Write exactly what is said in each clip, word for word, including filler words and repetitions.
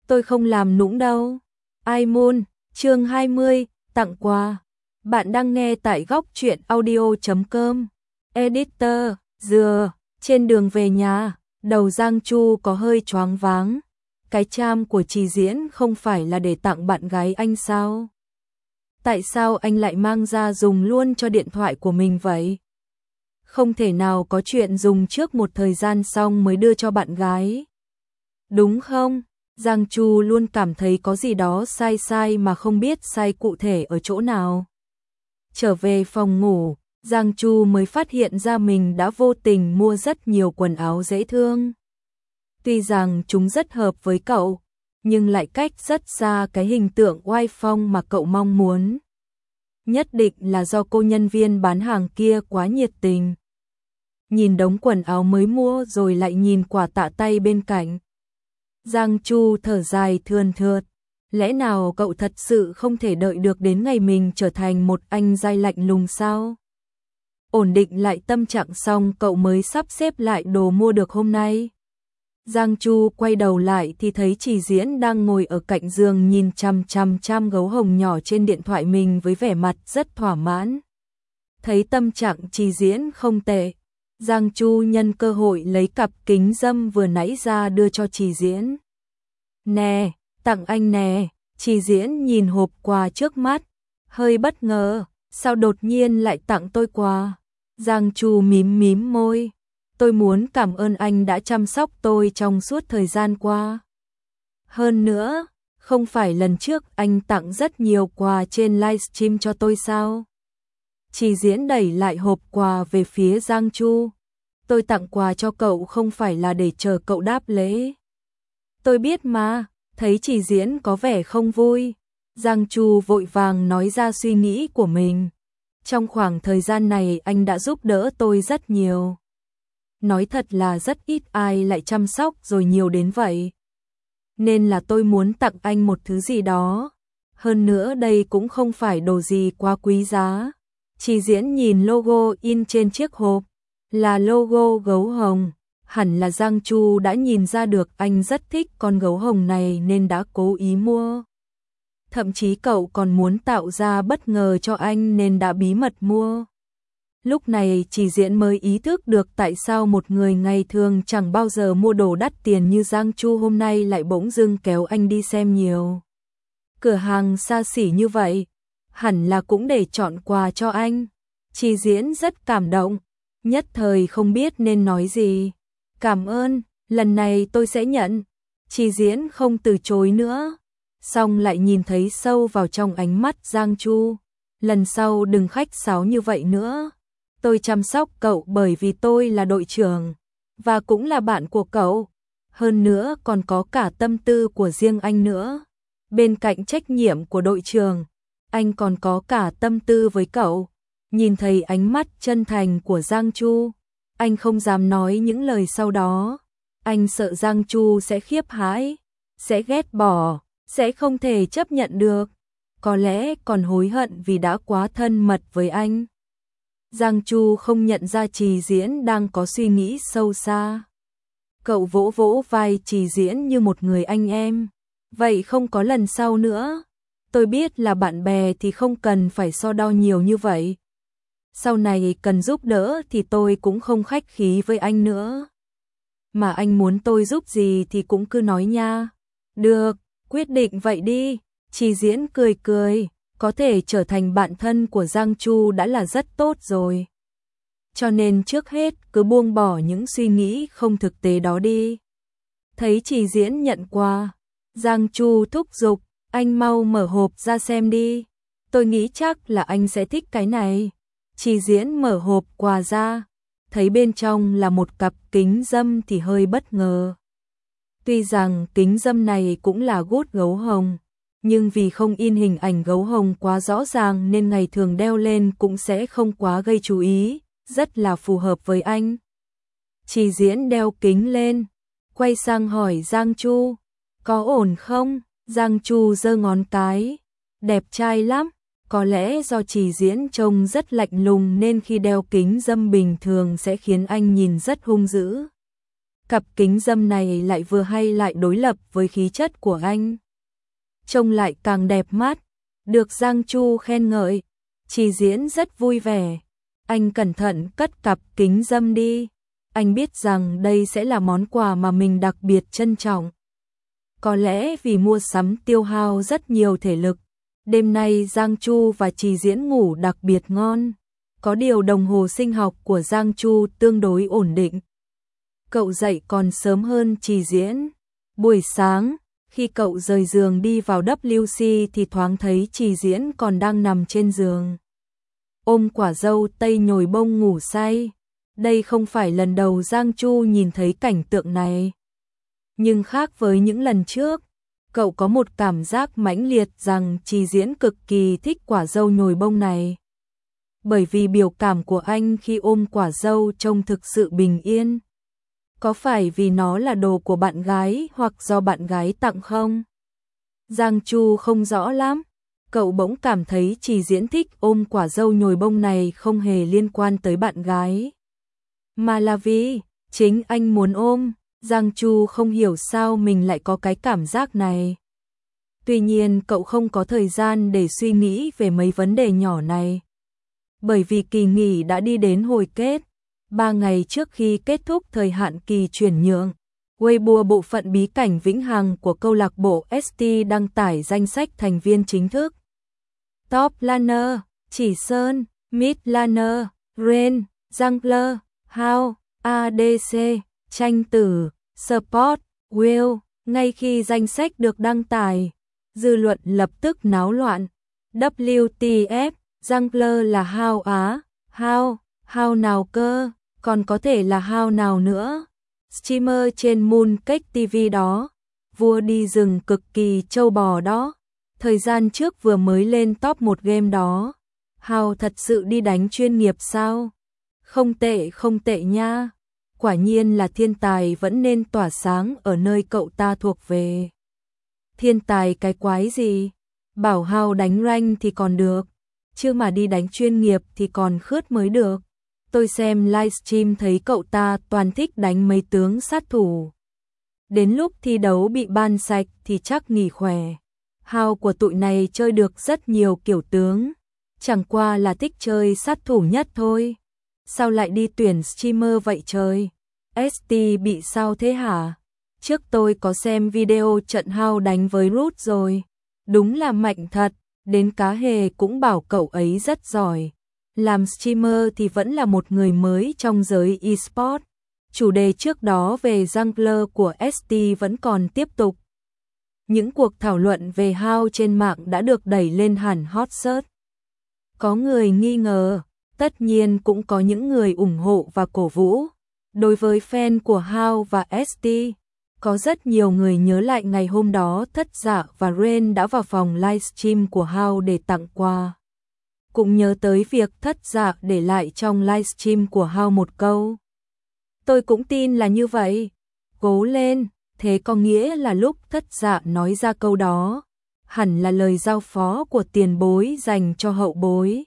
tôi không làm nũng đâu. Ai Moon, chương hai mươi, tặng quà. Bạn đang nghe tại góc truyện audio chấm com. Editor, dừa, trên đường về nhà, đầu Giang Chu có hơi choáng váng. Cái tram của Trì Diễn không phải là để tặng bạn gái anh sao? Tại sao anh lại mang ra dùng luôn cho điện thoại của mình vậy? Không thể nào có chuyện dùng trước một thời gian xong mới đưa cho bạn gái. Đúng không? Giang Chu luôn cảm thấy có gì đó sai sai mà không biết sai cụ thể ở chỗ nào. Trở về phòng ngủ, Giang Chu mới phát hiện ra mình đã vô tình mua rất nhiều quần áo dễ thương. Tuy rằng chúng rất hợp với cậu, nhưng lại cách rất xa cái hình tượng oai phong mà cậu mong muốn. Nhất định là do cô nhân viên bán hàng kia quá nhiệt tình. Nhìn đống quần áo mới mua rồi lại nhìn quà tạ tay bên cạnh. Giang Chu thở dài thườn thượt. Lẽ nào cậu thật sự không thể đợi được đến ngày mình trở thành một anh giai lạnh lùng sao? Ổn định lại tâm trạng xong cậu mới sắp xếp lại đồ mua được hôm nay. Giang Chu quay đầu lại thì thấy Trì Diễn đang ngồi ở cạnh giường nhìn chằm chằm chằm gấu hồng nhỏ trên điện thoại mình với vẻ mặt rất thỏa mãn. Thấy tâm trạng Trì Diễn không tệ, Giang Chu nhân cơ hội lấy cặp kính râm vừa nãy ra đưa cho Trì Diễn. Nè, tặng anh nè. Trì Diễn nhìn hộp quà trước mắt, hơi bất ngờ, sao đột nhiên lại tặng tôi quà? Giang Chu mím mím môi, tôi muốn cảm ơn anh đã chăm sóc tôi trong suốt thời gian qua. Hơn nữa, không phải lần trước anh tặng rất nhiều quà trên livestream cho tôi sao? Trì Diễn đẩy lại hộp quà về phía Giang Chu. Tôi tặng quà cho cậu không phải là để chờ cậu đáp lễ. Tôi biết mà. Thấy Trì Diễn có vẻ không vui, Giang Chu vội vàng nói ra suy nghĩ của mình. Trong khoảng thời gian này anh đã giúp đỡ tôi rất nhiều. Nói thật là rất ít ai lại chăm sóc rồi nhiều đến vậy. Nên là tôi muốn tặng anh một thứ gì đó. Hơn nữa đây cũng không phải đồ gì quá quý giá. Trì Diễn nhìn logo in trên chiếc hộp, là logo gấu hồng. Hẳn là Giang Chu đã nhìn ra được anh rất thích con gấu hồng này nên đã cố ý mua. Thậm chí cậu còn muốn tạo ra bất ngờ cho anh nên đã bí mật mua. Lúc này Trì Diễn mới ý thức được tại sao một người ngày thường chẳng bao giờ mua đồ đắt tiền như Giang Chu hôm nay lại bỗng dưng kéo anh đi xem nhiều cửa hàng xa xỉ như vậy. Hẳn là cũng để chọn quà cho anh. Trì Diễn rất cảm động, nhất thời không biết nên nói gì. Cảm ơn, lần này tôi sẽ nhận. Trì Diễn không từ chối nữa, xong lại nhìn thấy sâu vào trong ánh mắt Giang Chu. Lần sau đừng khách sáo như vậy nữa. Tôi chăm sóc cậu bởi vì tôi là đội trưởng, và cũng là bạn của cậu. Hơn nữa còn có cả tâm tư của riêng anh nữa. Bên cạnh trách nhiệm của đội trưởng, anh còn có cả tâm tư với cậu. Nhìn thấy ánh mắt chân thành của Giang Chu, anh không dám nói những lời sau đó. Anh sợ Giang Chu sẽ khiếp hãi, sẽ ghét bỏ, sẽ không thể chấp nhận được. Có lẽ còn hối hận vì đã quá thân mật với anh. Giang Chu không nhận ra Trì Diễn đang có suy nghĩ sâu xa. Cậu vỗ vỗ vai Trì Diễn như một người anh em. Vậy không có lần sau nữa. Tôi biết là bạn bè thì không cần phải so đo nhiều như vậy. Sau này cần giúp đỡ thì tôi cũng không khách khí với anh nữa. Mà anh muốn tôi giúp gì thì cũng cứ nói nha. Được, quyết định vậy đi. Trì Diễn cười cười, có thể trở thành bạn thân của Giang Chu đã là rất tốt rồi. Cho nên trước hết cứ buông bỏ những suy nghĩ không thực tế đó đi. Thấy Trì Diễn nhận quà, Giang Chu thúc giục, anh mau mở hộp ra xem đi. Tôi nghĩ chắc là anh sẽ thích cái này. Trì Diễn mở hộp quà ra, thấy bên trong là một cặp kính râm thì hơi bất ngờ. Tuy rằng kính râm này cũng là gút gấu hồng, nhưng vì không in hình ảnh gấu hồng quá rõ ràng nên ngày thường đeo lên cũng sẽ không quá gây chú ý, rất là phù hợp với anh. Trì Diễn đeo kính lên, quay sang hỏi Giang Chu, có ổn không? Giang Chu giơ ngón cái, đẹp trai lắm. Có lẽ do Trì Diễn trông rất lạnh lùng nên khi đeo kính râm bình thường sẽ khiến anh nhìn rất hung dữ. Cặp kính râm này lại vừa hay lại đối lập với khí chất của anh. Trông lại càng đẹp mắt, được Giang Chu khen ngợi. Chỉ Diễn rất vui vẻ. Anh cẩn thận cất cặp kính râm đi. Anh biết rằng đây sẽ là món quà mà mình đặc biệt trân trọng. Có lẽ vì mua sắm tiêu hao rất nhiều thể lực, đêm nay Giang Chu và Chỉ Diễn ngủ đặc biệt ngon. Có điều đồng hồ sinh học của Giang Chu tương đối ổn định. Cậu dậy còn sớm hơn Chỉ Diễn. Buổi sáng, khi cậu rời giường đi vào W C thì thoáng thấy Chỉ Diễn còn đang nằm trên giường, ôm quả dâu tây nhồi bông ngủ say. Đây không phải lần đầu Giang Chu nhìn thấy cảnh tượng này. Nhưng khác với những lần trước, cậu có một cảm giác mãnh liệt rằng Chỉ Diễn cực kỳ thích quả dâu nhồi bông này. Bởi vì biểu cảm của anh khi ôm quả dâu trông thực sự bình yên. Có phải vì nó là đồ của bạn gái hoặc do bạn gái tặng không? Giang Chu không rõ lắm. Cậu bỗng cảm thấy Chỉ Diễn thích ôm quả dâu nhồi bông này không hề liên quan tới bạn gái, mà là vì chính anh muốn ôm. Giang Chu không hiểu sao mình lại có cái cảm giác này. Tuy nhiên cậu không có thời gian để suy nghĩ về mấy vấn đề nhỏ này. Bởi vì kỳ nghỉ đã đi đến hồi kết. Ba ngày trước khi kết thúc thời hạn kỳ chuyển nhượng, Weibo bộ phận bí cảnh vĩnh hằng của câu lạc bộ ét tê đăng tải danh sách thành viên chính thức. Top Laner, Chỉ Sơn, Mid Laner, Ren, Jungler, Hao, a đê xê, Tranh Tử, Support, Will. Ngay khi danh sách được đăng tải, dư luận lập tức náo loạn. vê kép tê ép, Jungler là Hao á, Hao, Hao nào cơ, còn có thể là Hao nào nữa. Streamer trên Mooncake ti vi đó, vua đi rừng cực kỳ trâu bò đó, thời gian trước vừa mới lên top một game đó. Hao thật sự đi đánh chuyên nghiệp sao? Không tệ không tệ nha. Quả nhiên là thiên tài, vẫn nên tỏa sáng ở nơi cậu ta thuộc về. Thiên tài cái quái gì? Bảo Hao đánh rank thì còn được, chứ mà đi đánh chuyên nghiệp thì còn khướt mới được. Tôi xem livestream thấy cậu ta toàn thích đánh mấy tướng sát thủ. Đến lúc thi đấu bị ban sạch thì chắc nghỉ khỏe. Hao của tụi này chơi được rất nhiều kiểu tướng, chẳng qua là thích chơi sát thủ nhất thôi. Sao lại đi tuyển streamer vậy trời? ét tê bị sao thế hả? Trước tôi có xem video trận Hao đánh với Root rồi. Đúng là mạnh thật, đến cá hề cũng bảo cậu ấy rất giỏi. Làm streamer thì vẫn là một người mới trong giới eSport. Chủ đề trước đó về jungler của ét tê vẫn còn tiếp tục. Những cuộc thảo luận về Hao trên mạng đã được đẩy lên hẳn hot search. Có người nghi ngờ, tất nhiên cũng có những người ủng hộ và cổ vũ. Đối với fan của Hao và ét tê, có rất nhiều người nhớ lại ngày hôm đó Thất Dạ và Ren đã vào phòng livestream của Hao để tặng quà. Cũng nhớ tới việc Thất Dạ để lại trong livestream của Hao một câu. Tôi cũng tin là như vậy. Cố lên, thế có nghĩa là lúc Thất Dạ nói ra câu đó, hẳn là lời giao phó của tiền bối dành cho hậu bối.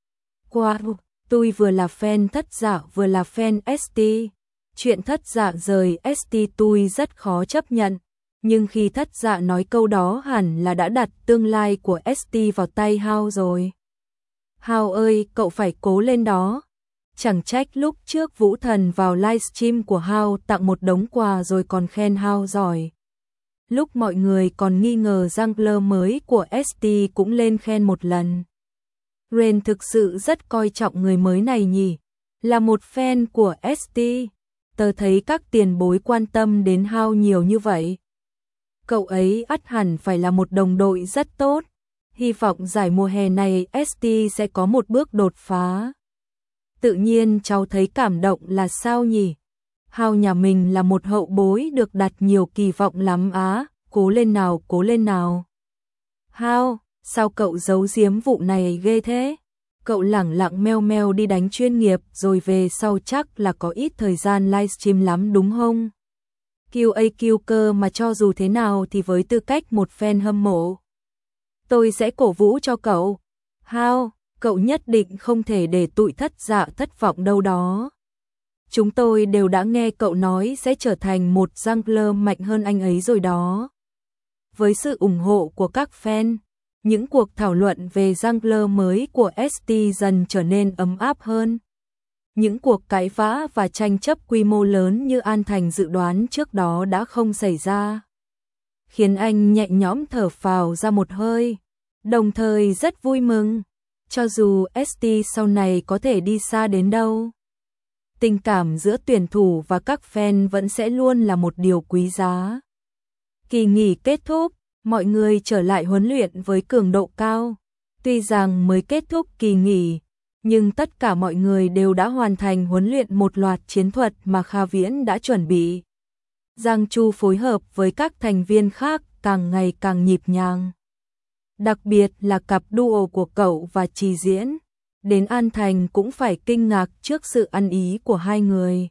Wow, tôi vừa là fan Thất Dạ vừa là fan ét tê. Chuyện Thất Dạ rời ét tê tôi rất khó chấp nhận, nhưng khi Thất Dạ nói câu đó hẳn là đã đặt tương lai của ét tê vào tay Hao rồi. Hao ơi, cậu phải cố lên đó. Chẳng trách lúc trước Vũ Thần vào livestream của Hao tặng một đống quà rồi còn khen Hao giỏi. Lúc mọi người còn nghi ngờ jungler mới của ét tê cũng lên khen một lần. Ren thực sự rất coi trọng người mới này nhỉ. Là một fan của ét tê, tớ thấy các tiền bối quan tâm đến Hao nhiều như vậy. Cậu ấy ắt hẳn phải là một đồng đội rất tốt. Hy vọng giải mùa hè này ét tê sẽ có một bước đột phá. Tự nhiên cháu thấy cảm động là sao nhỉ? Hao nhà mình là một hậu bối được đặt nhiều kỳ vọng lắm á, cố lên nào, cố lên nào. Hao, sao cậu giấu giếm vụ này ghê thế? Cậu lẳng lặng meo meo đi đánh chuyên nghiệp rồi về sau chắc là có ít thời gian livestream lắm đúng không? quy a quy cơ mà cho dù thế nào thì với tư cách một fan hâm mộ, tôi sẽ cổ vũ cho cậu. Hao, cậu nhất định không thể để tụi Thất Dạ thất vọng đâu đó. Chúng tôi đều đã nghe cậu nói sẽ trở thành một jungler mạnh hơn anh ấy rồi đó. Với sự ủng hộ của các fan, những cuộc thảo luận về jungler mới của ét tê dần trở nên ấm áp hơn. Những cuộc cãi vã và tranh chấp quy mô lớn như An Thành dự đoán trước đó đã không xảy ra, khiến anh nhẹ nhõm thở phào ra một hơi, đồng thời rất vui mừng. Cho dù ét tê sau này có thể đi xa đến đâu, tình cảm giữa tuyển thủ và các fan vẫn sẽ luôn là một điều quý giá. Kỳ nghỉ kết thúc, mọi người trở lại huấn luyện với cường độ cao. Tuy rằng mới kết thúc kỳ nghỉ, nhưng tất cả mọi người đều đã hoàn thành huấn luyện một loạt chiến thuật mà Kha Viễn đã chuẩn bị. Giang Chu phối hợp với các thành viên khác càng ngày càng nhịp nhàng. Đặc biệt là cặp duo của cậu và Trì Diễn. Đến An Thành cũng phải kinh ngạc trước sự ăn ý của hai người.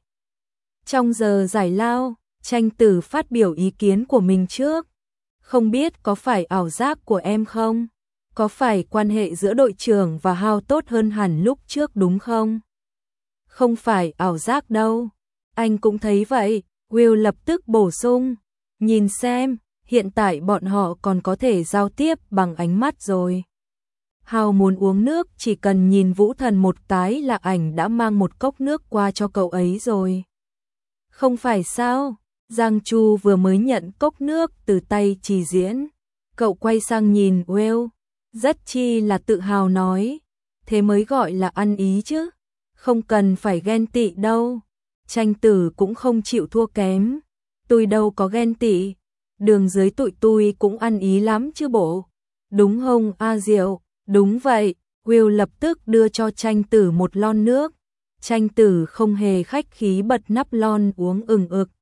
Trong giờ giải lao, Tranh Tử phát biểu ý kiến của mình trước. Không biết có phải ảo giác của em không? Có phải quan hệ giữa đội trưởng và Hao tốt hơn hẳn lúc trước đúng không? Không phải ảo giác đâu. Anh cũng thấy vậy. Will lập tức bổ sung. Nhìn xem, hiện tại bọn họ còn có thể giao tiếp bằng ánh mắt rồi. Hao muốn uống nước, chỉ cần nhìn Vũ Thần một cái là ảnh đã mang một cốc nước qua cho cậu ấy rồi. Không phải sao? Giang Chu vừa mới nhận cốc nước từ tay Trì Diễn. Cậu quay sang nhìn Will, rất chi là tự hào nói. Thế mới gọi là ăn ý chứ. Không cần phải ghen tị đâu. Tranh Tử cũng không chịu thua kém. Tôi đâu có ghen tị. Đường dưới tụi tôi cũng ăn ý lắm chứ bộ. Đúng không A Diệu? Đúng vậy. Will lập tức đưa cho Tranh Tử một lon nước. Tranh Tử không hề khách khí bật nắp lon uống ừng ực.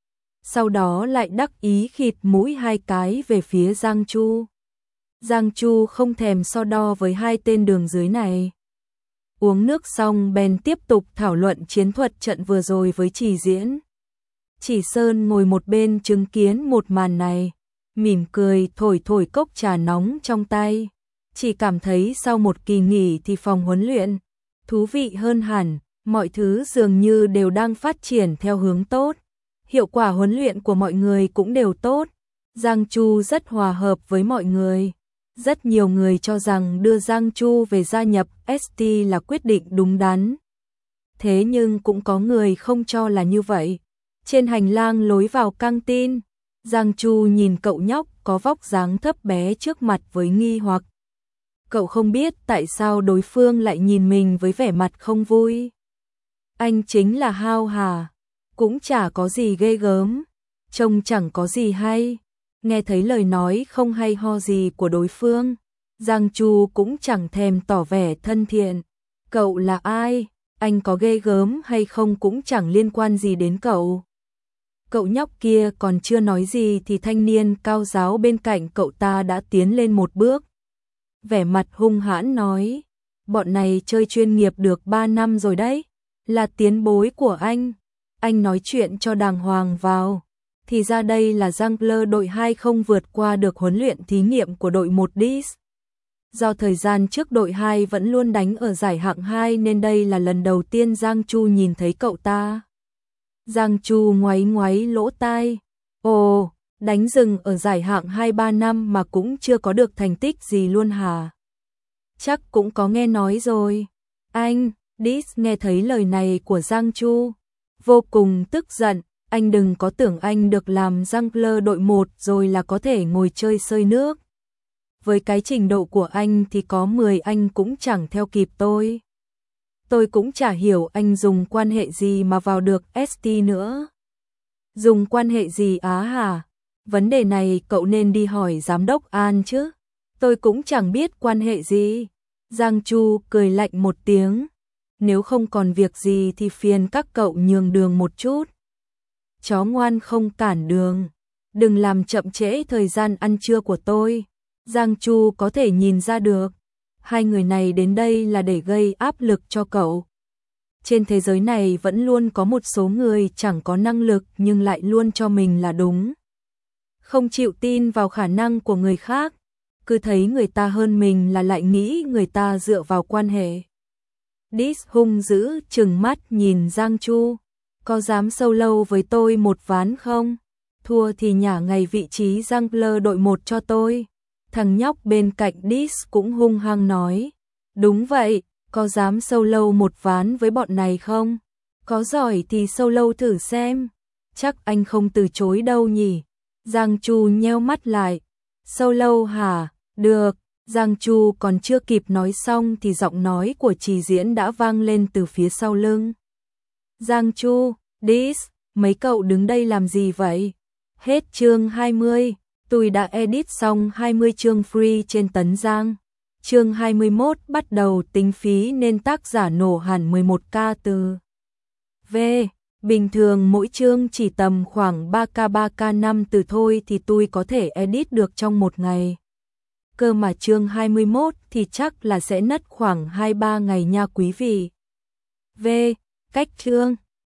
Sau đó lại đắc ý khịt mũi hai cái về phía Giang Chu. Giang Chu không thèm so đo với hai tên đường dưới này. Uống nước xong bèn tiếp tục thảo luận chiến thuật trận vừa rồi với Trì Diễn. Chỉ Sơn ngồi một bên chứng kiến một màn này, mỉm cười thổi thổi cốc trà nóng trong tay. Chỉ cảm thấy sau một kỳ nghỉ thì phòng huấn luyện thú vị hơn hẳn, mọi thứ dường như đều đang phát triển theo hướng tốt. Hiệu quả huấn luyện của mọi người cũng đều tốt. Giang Chu rất hòa hợp với mọi người. Rất nhiều người cho rằng đưa Giang Chu về gia nhập ét tê là quyết định đúng đắn. Thế nhưng cũng có người không cho là như vậy. Trên hành lang lối vào căng tin, Giang Chu nhìn cậu nhóc có vóc dáng thấp bé trước mặt với nghi hoặc. Cậu không biết tại sao đối phương lại nhìn mình với vẻ mặt không vui. Anh chính là Hao hả? Cũng chả có gì ghê gớm, trông chẳng có gì hay. Nghe thấy lời nói không hay ho gì của đối phương, Giang Chu cũng chẳng thèm tỏ vẻ thân thiện. Cậu là ai? Anh có ghê gớm hay không cũng chẳng liên quan gì đến cậu. Cậu nhóc kia còn chưa nói gì thì thanh niên cao giáo bên cạnh cậu ta đã tiến lên một bước. Vẻ mặt hung hãn nói, bọn này chơi chuyên nghiệp được ba năm rồi đấy, là tiền bối của anh. Anh nói chuyện cho đàng hoàng vào. Thì ra đây là jungler đội hai không vượt qua được huấn luyện thí nghiệm của đội một đê i ét. Do thời gian trước đội hai vẫn luôn đánh ở giải hạng hai nên đây là lần đầu tiên Giang Chu nhìn thấy cậu ta. Giang Chu ngoáy ngoáy lỗ tai. Ồ, đánh rừng ở giải hạng hai ba năm mà cũng chưa có được thành tích gì luôn hả? Chắc cũng có nghe nói rồi. Anh, đê i ét nghe thấy lời này của Giang Chu, vô cùng tức giận. Anh đừng có tưởng anh được làm jungler đội một rồi là có thể ngồi chơi sơi nước. Với cái trình độ của anh thì có mười anh cũng chẳng theo kịp tôi. Tôi cũng chả hiểu anh dùng quan hệ gì mà vào được ét tê nữa. Dùng quan hệ gì á hả? Vấn đề này cậu nên đi hỏi giám đốc An chứ. Tôi cũng chẳng biết quan hệ gì. Giang Chu cười lạnh một tiếng. Nếu không còn việc gì thì phiền các cậu nhường đường một chút. Chó ngoan không cản đường. Đừng làm chậm trễ thời gian ăn trưa của tôi. Giang Chu có thể nhìn ra được. Hai người này đến đây là để gây áp lực cho cậu. Trên thế giới này vẫn luôn có một số người chẳng có năng lực nhưng lại luôn cho mình là đúng. Không chịu tin vào khả năng của người khác. Cứ thấy người ta hơn mình là lại nghĩ người ta dựa vào quan hệ. đê i ét hung dữ trừng mắt nhìn Giang Chu. có dám solo với tôi một ván không? Thua thì nhả ngày vị trí jungler đội một cho tôi. Thằng nhóc bên cạnh Dis cũng hung hăng nói. Đúng vậy, có dám solo một ván với bọn này không? Có giỏi thì solo thử xem. Chắc anh không từ chối đâu nhỉ. Giang Chu nheo mắt lại. Solo hả? Được. Giang Chu còn chưa kịp nói xong thì giọng nói của Trì Diễn đã vang lên từ phía sau lưng. Giang Chu, Dis, mấy cậu đứng đây làm gì vậy? Hết chương hai mươi, tôi đã edit xong hai mươi chương free trên Tấn Giang. Chương hai mươi mốt bắt đầu tính phí nên tác giả nổ hẳn mười một k từ V. Bình thường mỗi chương chỉ tầm khoảng ba k ba k năm từ thôi thì tôi có thể edit được trong một ngày. Cơ mà chương hai mươi mốt thì chắc là sẽ nất khoảng hai ba ngày nha quý vị. V. Cách chương